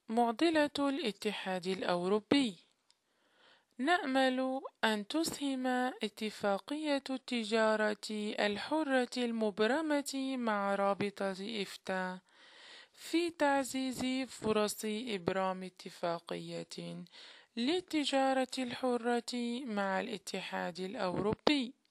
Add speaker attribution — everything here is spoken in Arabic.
Speaker 1: معضلة الاتحاد الأوروبي. نأمل أن تسهم اتفاقية التجارة الحرة المبرمة مع رابطة إفتا في تعزيز فرص إبرام اتفاقية للتجارة الحرة مع الاتحاد الأوروبي.